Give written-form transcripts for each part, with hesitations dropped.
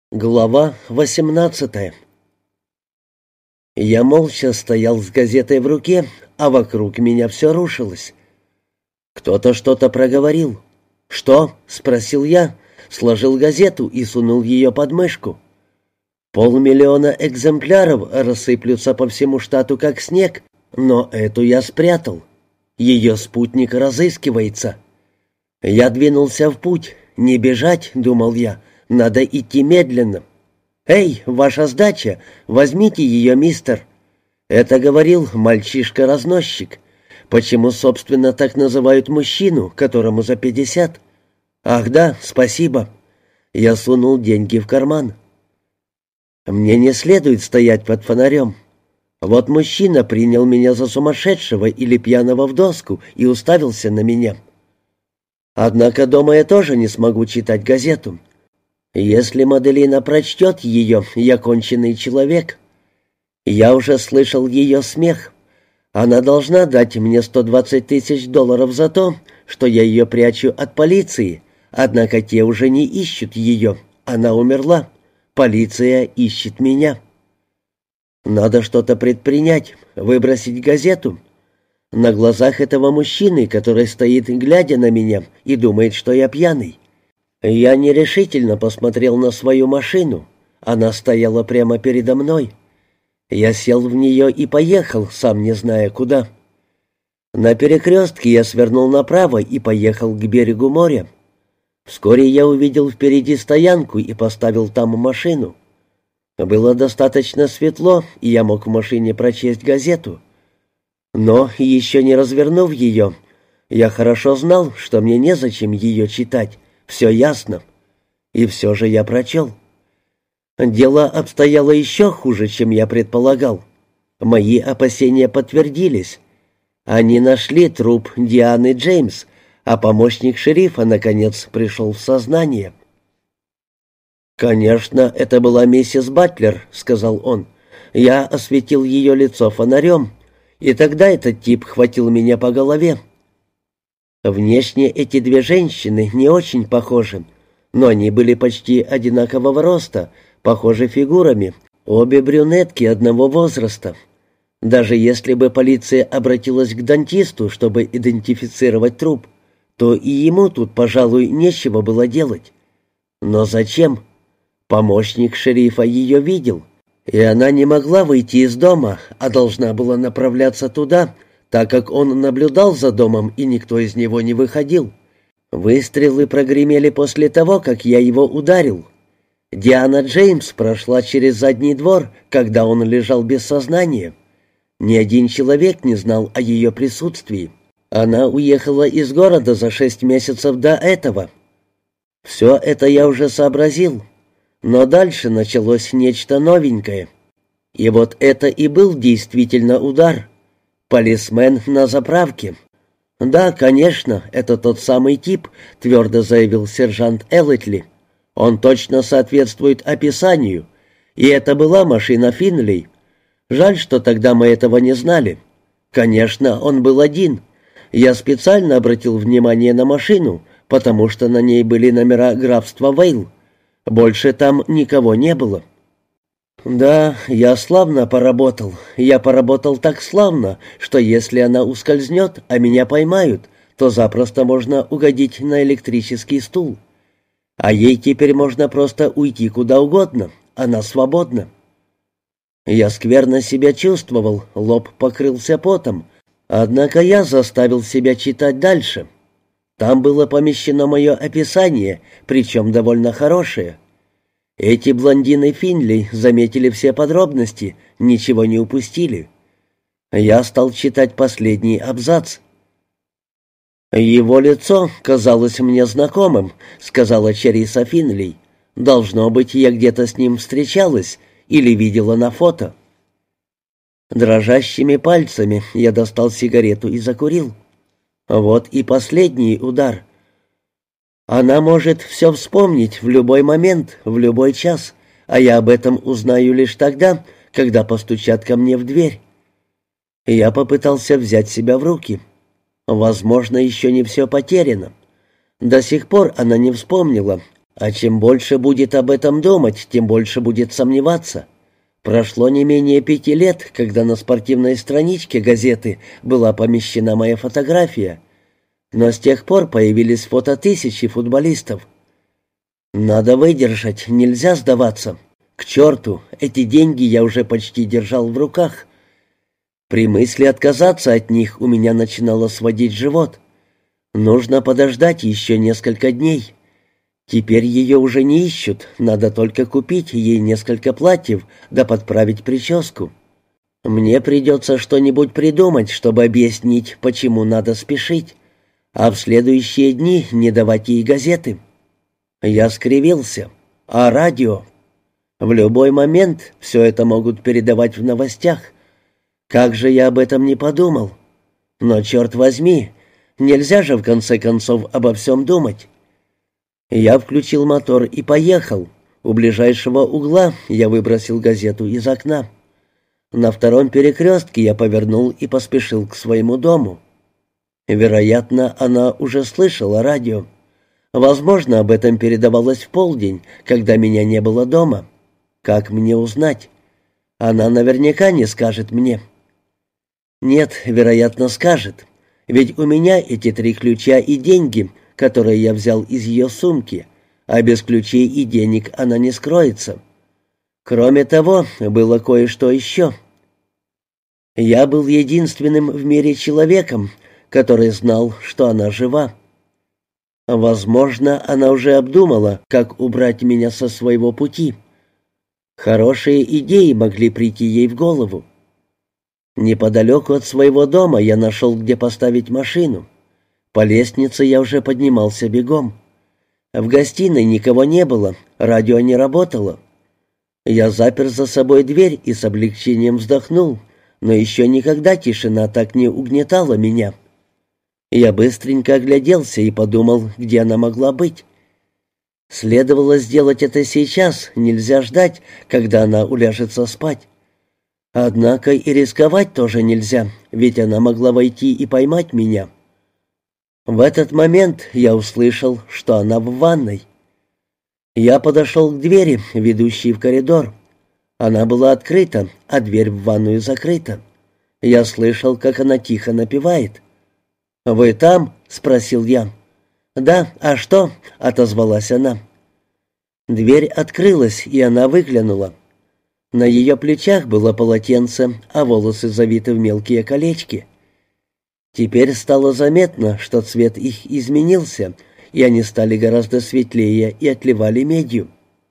Глава 18. Я молча стоял с газетой в руке, а вокруг меня все рушилось. Кто-то что-то проговорил. «Что?» — спросил я, сложил газету и сунул ее под мышку. 500 000 экземпляров рассыплются по всему штату как снег, но эту я спрятал. Ее спутник разыскивается. Я двинулся в путь. «Не бежать», — думал я, — «надо идти медленно». «Эй, ваша сдача! Возьмите ее, мистер!» Это говорил мальчишка-разносчик. Почему, собственно, так называют мужчину, которому за 50? «Ах да, спасибо». Я сунул деньги в карман. Мне не следует стоять под фонарем. Вот мужчина принял меня за сумасшедшего или пьяного в доску и уставился на меня. Однако дома я тоже не смогу читать газету. Если Маделина прочтет ее, я конченый человек. Я уже слышал ее смех. Она должна дать мне 120 000 долларов за то, что я ее прячу от полиции, однако те уже не ищут ее. Она умерла. Полиция ищет меня. Надо что-то предпринять, выбросить газету. На глазах этого мужчины, который стоит, глядя на меня, и думает, что я пьяный. Я нерешительно посмотрел на свою машину. Она стояла прямо передо мной. Я сел в нее и поехал, сам не зная куда. На перекрестке я свернул направо и поехал к берегу моря. Вскоре я увидел впереди стоянку и поставил там машину. Было достаточно светло, и я мог в машине прочесть газету. Но, еще не развернув ее, я хорошо знал, что мне незачем ее читать. Все ясно. И все же я прочел. Дело обстояло еще хуже, чем я предполагал. Мои опасения подтвердились. Они нашли труп Дианы Джеймс, а помощник шерифа, наконец, пришел в сознание. «Конечно, это была миссис Батлер», — сказал он. «Я осветил ее лицо фонарем, и тогда этот тип хватил меня по голове». Внешне эти две женщины не очень похожи, но они были почти одинакового роста, похожи фигурами, обе брюнетки одного возраста. Даже если бы полиция обратилась к дантисту, чтобы идентифицировать труп, то и ему тут, пожалуй, нечего было делать. Но зачем? Помощник шерифа ее видел, и она не могла выйти из дома, а должна была направляться туда, так как он наблюдал за домом, и никто из него не выходил. Выстрелы прогремели после того, как я его ударил. Диана Джеймс прошла через задний двор, когда он лежал без сознания. Ни один человек не знал о ее присутствии. Она уехала из города за 6 месяцев до этого. Все это я уже сообразил. Но дальше началось нечто новенькое. И вот это и был действительно удар. Полисмен на заправке. «Да, конечно, это тот самый тип», — твердо заявил сержант Эллетли. «Он точно соответствует описанию. И это была машина Финли. Жаль, что тогда мы этого не знали. Конечно, он был один. Я специально обратил внимание на машину, потому что на ней были номера графства Вейл. Больше там никого не было». «Да, я славно поработал. Я поработал так славно, что если она ускользнет, а меня поймают, то запросто можно угодить на электрический стул. А ей теперь можно просто уйти куда угодно. Она свободна». Я скверно себя чувствовал, лоб покрылся потом, однако я заставил себя читать дальше. Там было помещено мое описание, причем довольно хорошее. Эти блондины Финли заметили все подробности, ничего не упустили. Я стал читать последний абзац. «Его лицо казалось мне знакомым», — сказала Чериса Финли. «Должно быть, я где-то с ним встречалась или видела на фото». Дрожащими пальцами я достал сигарету и закурил. Вот и последний удар. Она может все вспомнить в любой момент, в любой час, а я об этом узнаю лишь тогда, когда постучат ко мне в дверь. Я попытался взять себя в руки. Возможно, еще не все потеряно. До сих пор она не вспомнила, А чем больше будет об этом думать, тем больше будет сомневаться. Прошло не менее 5 лет, когда на спортивной страничке газеты была помещена моя фотография, но с тех пор появились фото тысячи футболистов. Надо выдержать, нельзя сдаваться. К черту, эти деньги я уже почти держал в руках. При мысли отказаться от них у меня начинало сводить живот. Нужно подождать еще несколько дней. Теперь ее уже не ищут, надо только купить ей несколько платьев да подправить прическу. Мне придется что-нибудь придумать, чтобы объяснить, почему надо спешить, а в следующие дни не давать ей газеты. Я скривился. А радио? В любой момент все это могут передавать в новостях. Как же я об этом не подумал? Но, черт возьми, нельзя же в конце концов обо всем думать. Я включил мотор и поехал. У ближайшего угла я выбросил газету из окна. На втором перекрестке я повернул и поспешил к своему дому. Вероятно, она уже слышала радио. Возможно, об этом передавалось в полдень, когда меня не было дома. Как мне узнать? Она наверняка не скажет мне. Нет, вероятно, скажет. Ведь у меня эти 3 ключа и деньги, которые я взял из ее сумки, а без ключей и денег она не скроется. Кроме того, было кое-что еще. Я был единственным в мире человеком, который знал, что она жива. Возможно, она уже обдумала, как убрать меня со своего пути. Хорошие идеи могли прийти ей в голову. Неподалеку от своего дома я нашел, где поставить машину. По лестнице я уже поднимался бегом. В гостиной никого не было, радио не работало. Я запер за собой дверь и с облегчением вздохнул, но еще никогда тишина так не угнетала меня. Я быстренько огляделся и подумал, где она могла быть. Следовало сделать это сейчас, нельзя ждать, когда она уляжется спать. Однако и рисковать тоже нельзя, ведь она могла войти и поймать меня. В этот момент я услышал, что она в ванной. Я подошел к двери, ведущей в коридор. Она была открыта, а дверь в ванную закрыта. Я слышал, как она тихо напевает. «Вы там?» — спросил я. «Да, а что?» — отозвалась она. Дверь открылась, и она выглянула. На ее плечах было полотенце, а волосы завиты в мелкие колечки. Теперь стало заметно, что цвет их изменился, и они стали гораздо светлее и отливали медью.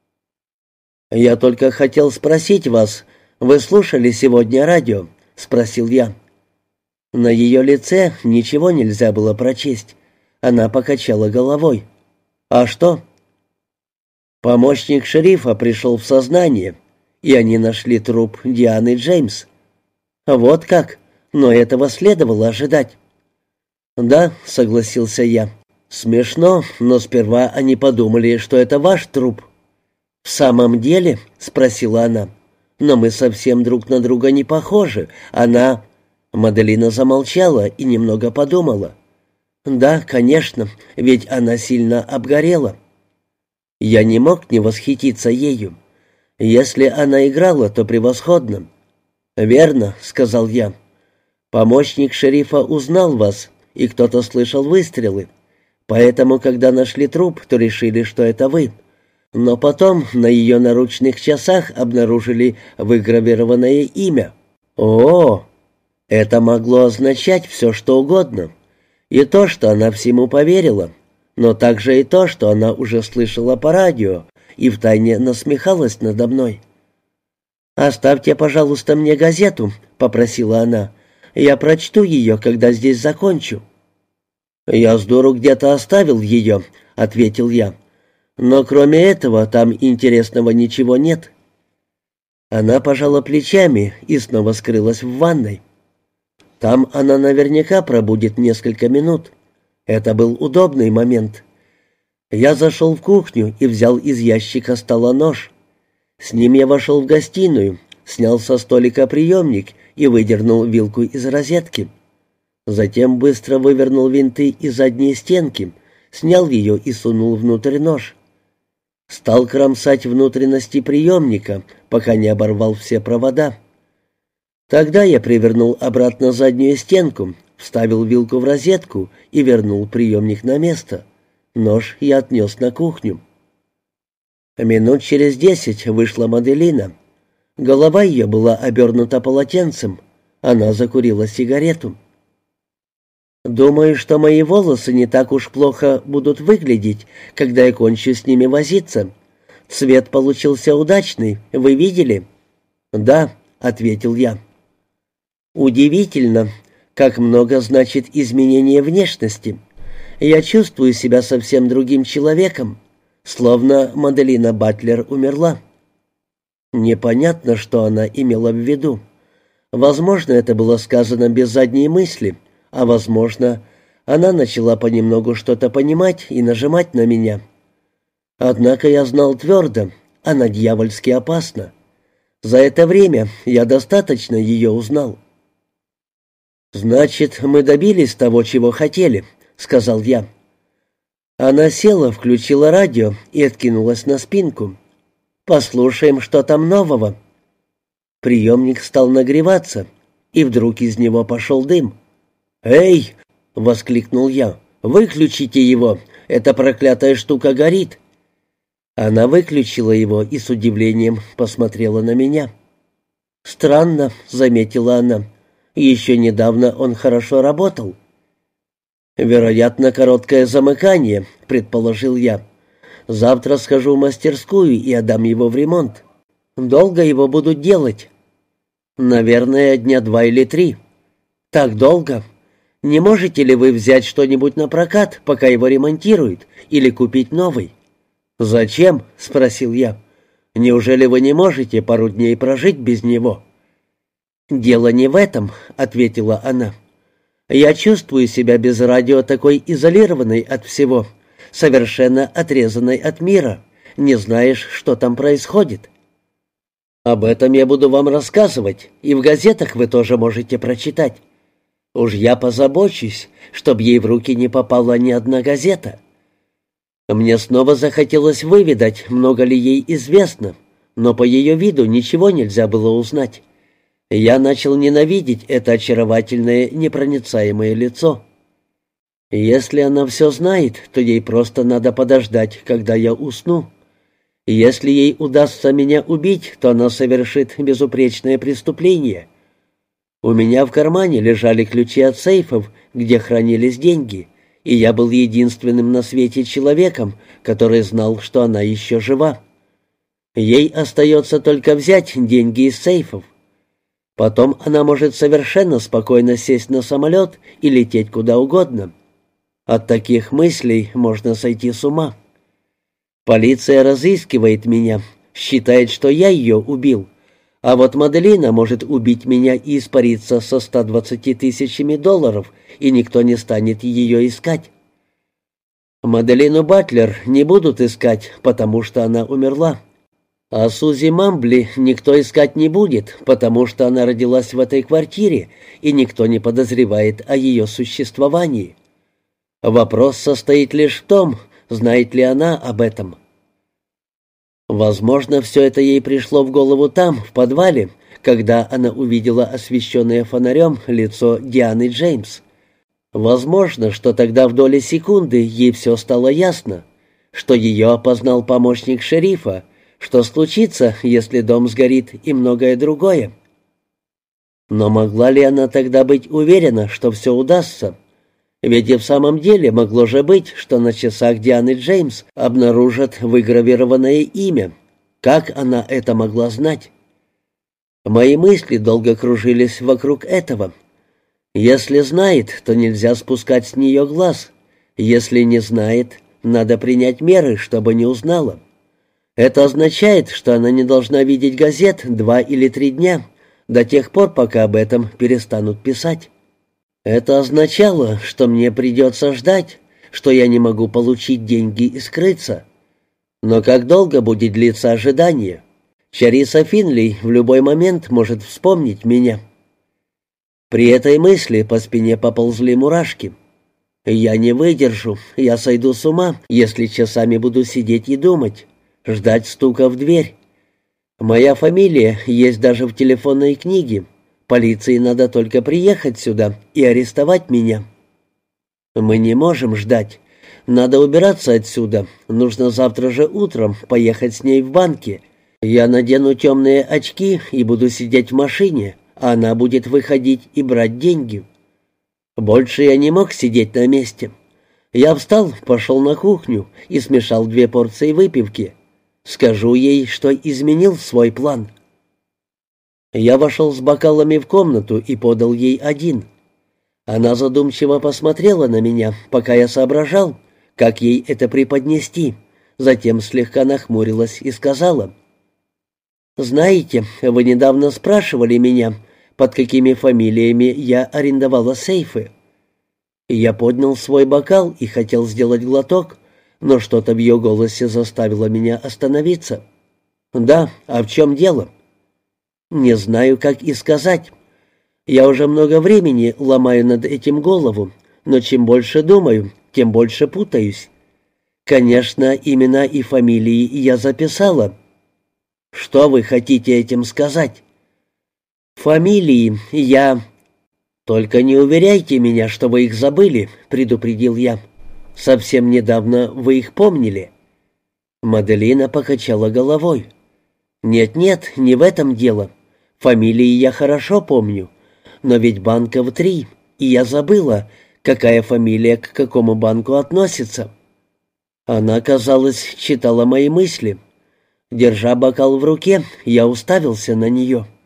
«Я только хотел спросить вас, вы слушали сегодня радио?» — спросил я. На ее лице ничего нельзя было прочесть. Она покачала головой. «А что?» «Помощник шерифа пришел в сознание, и они нашли труп Дианы Джеймс». «Вот как? Но этого следовало ожидать». «Да», — согласился я. «Смешно, но сперва они подумали, что это ваш труп». «В самом деле?» — спросила она. «Но мы совсем друг на друга не похожи. Она...» Маделина замолчала и немного подумала. «Да, конечно, ведь она сильно обгорела». Я не мог не восхититься ею. Если она играла, то превосходно. «Верно», — сказал я. «Помощник шерифа узнал вас, и кто-то слышал выстрелы. Поэтому, когда нашли труп, то решили, что это вы. Но потом на ее наручных часах обнаружили выгравированное имя. О, это могло означать все, что угодно. И то, что она всему поверила, но также и то, что она уже слышала по радио и втайне насмехалась надо мной. «Оставьте, пожалуйста, мне газету», — попросила она. «Я прочту ее, когда здесь закончу». «Я с дуру где-то оставил ее», — ответил я. «Но кроме этого там интересного ничего нет». Она пожала плечами и снова скрылась в ванной. Там она наверняка пробудет несколько минут. Это был удобный момент. Я зашел в кухню и взял из ящика стола нож. С ним я вошел в гостиную, снял со столика приемник и выдернул вилку из розетки. Затем быстро вывернул винты из задней стенки, снял ее и сунул внутрь нож. Стал кромсать внутренности приемника, пока не оборвал все провода. Тогда я привернул обратно заднюю стенку, вставил вилку в розетку и вернул приемник на место. Нож я отнес на кухню. Минут через 10 вышла Маделина. Голова ее была обернута полотенцем. Она закурила сигарету. «Думаю, что мои волосы не так уж плохо будут выглядеть, когда я кончу с ними возиться. Цвет получился удачный, вы видели?» «Да», — ответил я. «Удивительно, как много значит изменение внешности. Я чувствую себя совсем другим человеком, словно Маделина Батлер умерла». Непонятно, что она имела в виду. Возможно, это было сказано без задней мысли, а возможно, она начала понемногу что-то понимать и нажимать на меня. Однако я знал твердо, она дьявольски опасна. За это время я достаточно ее узнал. «Значит, мы добились того, чего хотели», — сказал я. Она села, включила радио и откинулась на спинку. «Послушаем, что там нового». Приемник стал нагреваться, и вдруг из него пошел дым. «Эй!» — воскликнул я. «Выключите его! Эта проклятая штука горит!» Она выключила его и с удивлением посмотрела на меня. «Странно», — заметила она. «Еще недавно он хорошо работал». «Вероятно, короткое замыкание», — предположил я. «Завтра схожу в мастерскую и отдам его в ремонт. Долго его будут делать?» «Наверное, дня 2 или 3. «Так долго? Не можете ли вы взять что-нибудь на прокат, пока его ремонтируют, или купить новый?» «Зачем?» — спросил я. «Неужели вы не можете пару дней прожить без него?» «Дело не в этом», — ответила она. «Я чувствую себя без радио такой изолированной от всего, совершенно отрезанной от мира. Не знаешь, что там происходит». «Об этом я буду вам рассказывать, и в газетах вы тоже можете прочитать. Уж я позабочусь, чтобы ей в руки не попала ни одна газета». Мне снова захотелось выведать, много ли ей известно, но по ее виду ничего нельзя было узнать. Я начал ненавидеть это очаровательное, непроницаемое лицо. Если она все знает, то ей просто надо подождать, когда я усну. Если ей удастся меня убить, то она совершит безупречное преступление. У меня в кармане лежали ключи от сейфов, где хранились деньги, и я был единственным на свете человеком, который знал, что она еще жива. Ей остается только взять деньги из сейфов. Потом она может совершенно спокойно сесть на самолет и лететь куда угодно. От таких мыслей можно сойти с ума. Полиция разыскивает меня, считает, что я ее убил, а вот Маделина может убить меня и испариться со 120 тысячами долларов, и никто не станет ее искать. Маделину Батлер не будут искать, потому что она умерла. А Сузи Мамбли никто искать не будет, потому что она родилась в этой квартире, и никто не подозревает о ее существовании. Вопрос состоит лишь в том, знает ли она об этом. Возможно, все это ей пришло в голову там, в подвале, когда она увидела освещенное фонарем лицо Дианы Джеймс. Возможно, что тогда в доли секунды ей все стало ясно, что ее опознал помощник шерифа, что случится, если дом сгорит, и многое другое. Но могла ли она тогда быть уверена, что все удастся? Ведь и в самом деле могло же быть, что на часах Дианы Джеймс обнаружат выгравированное имя. Как она это могла знать? Мои мысли долго кружились вокруг этого. Если знает, то нельзя спускать с нее глаз. Если не знает, надо принять меры, чтобы не узнала. Это означает, что она не должна видеть газет 2 или 3 дня, до тех пор, пока об этом перестанут писать. Это означало, что мне придется ждать, что я не могу получить деньги и скрыться. Но как долго будет длиться ожидание? Чариса Финли в любой момент может вспомнить меня. При этой мысли по спине поползли мурашки. Я не выдержу, я сойду с ума, если часами буду сидеть и думать. ждать стука в дверь. Моя фамилия есть даже в телефонной книге. Полиции надо только приехать сюда и арестовать меня. Мы не можем ждать. Надо убираться отсюда. Нужно завтра же утром поехать с ней в банки. Я надену темные очки и буду сидеть в машине, а она будет выходить и брать деньги. Больше я не мог сидеть на месте. Я встал, пошел на кухню и смешал 2 порции выпивки. Скажу ей, что изменил свой план. Я вошел с бокалами в комнату и подал ей один. Она задумчиво посмотрела на меня, пока я соображал, как ей это преподнести. Затем слегка нахмурилась и сказала: «Знаете, вы недавно спрашивали меня, под какими фамилиями я арендовала сейфы». Я поднял свой бокал и хотел сделать глоток, но что-то в ее голосе заставило меня остановиться. «Да, а в чем дело?» «Не знаю, как и сказать. Я уже много времени ломаю над этим голову, но чем больше думаю, тем больше путаюсь. Конечно, имена и фамилии я записала». «Что вы хотите этим сказать?» «Фамилии я...» «Только не уверяйте меня, что вы их забыли», — предупредил я. «Совсем недавно вы их помнили». Маделина покачала головой. «Нет-нет, не в этом дело. Фамилии я хорошо помню, но ведь банков 3, и я забыла, какая фамилия к какому банку относится». Она, казалось, читала мои мысли. Держа бокал в руке, я уставился на нее.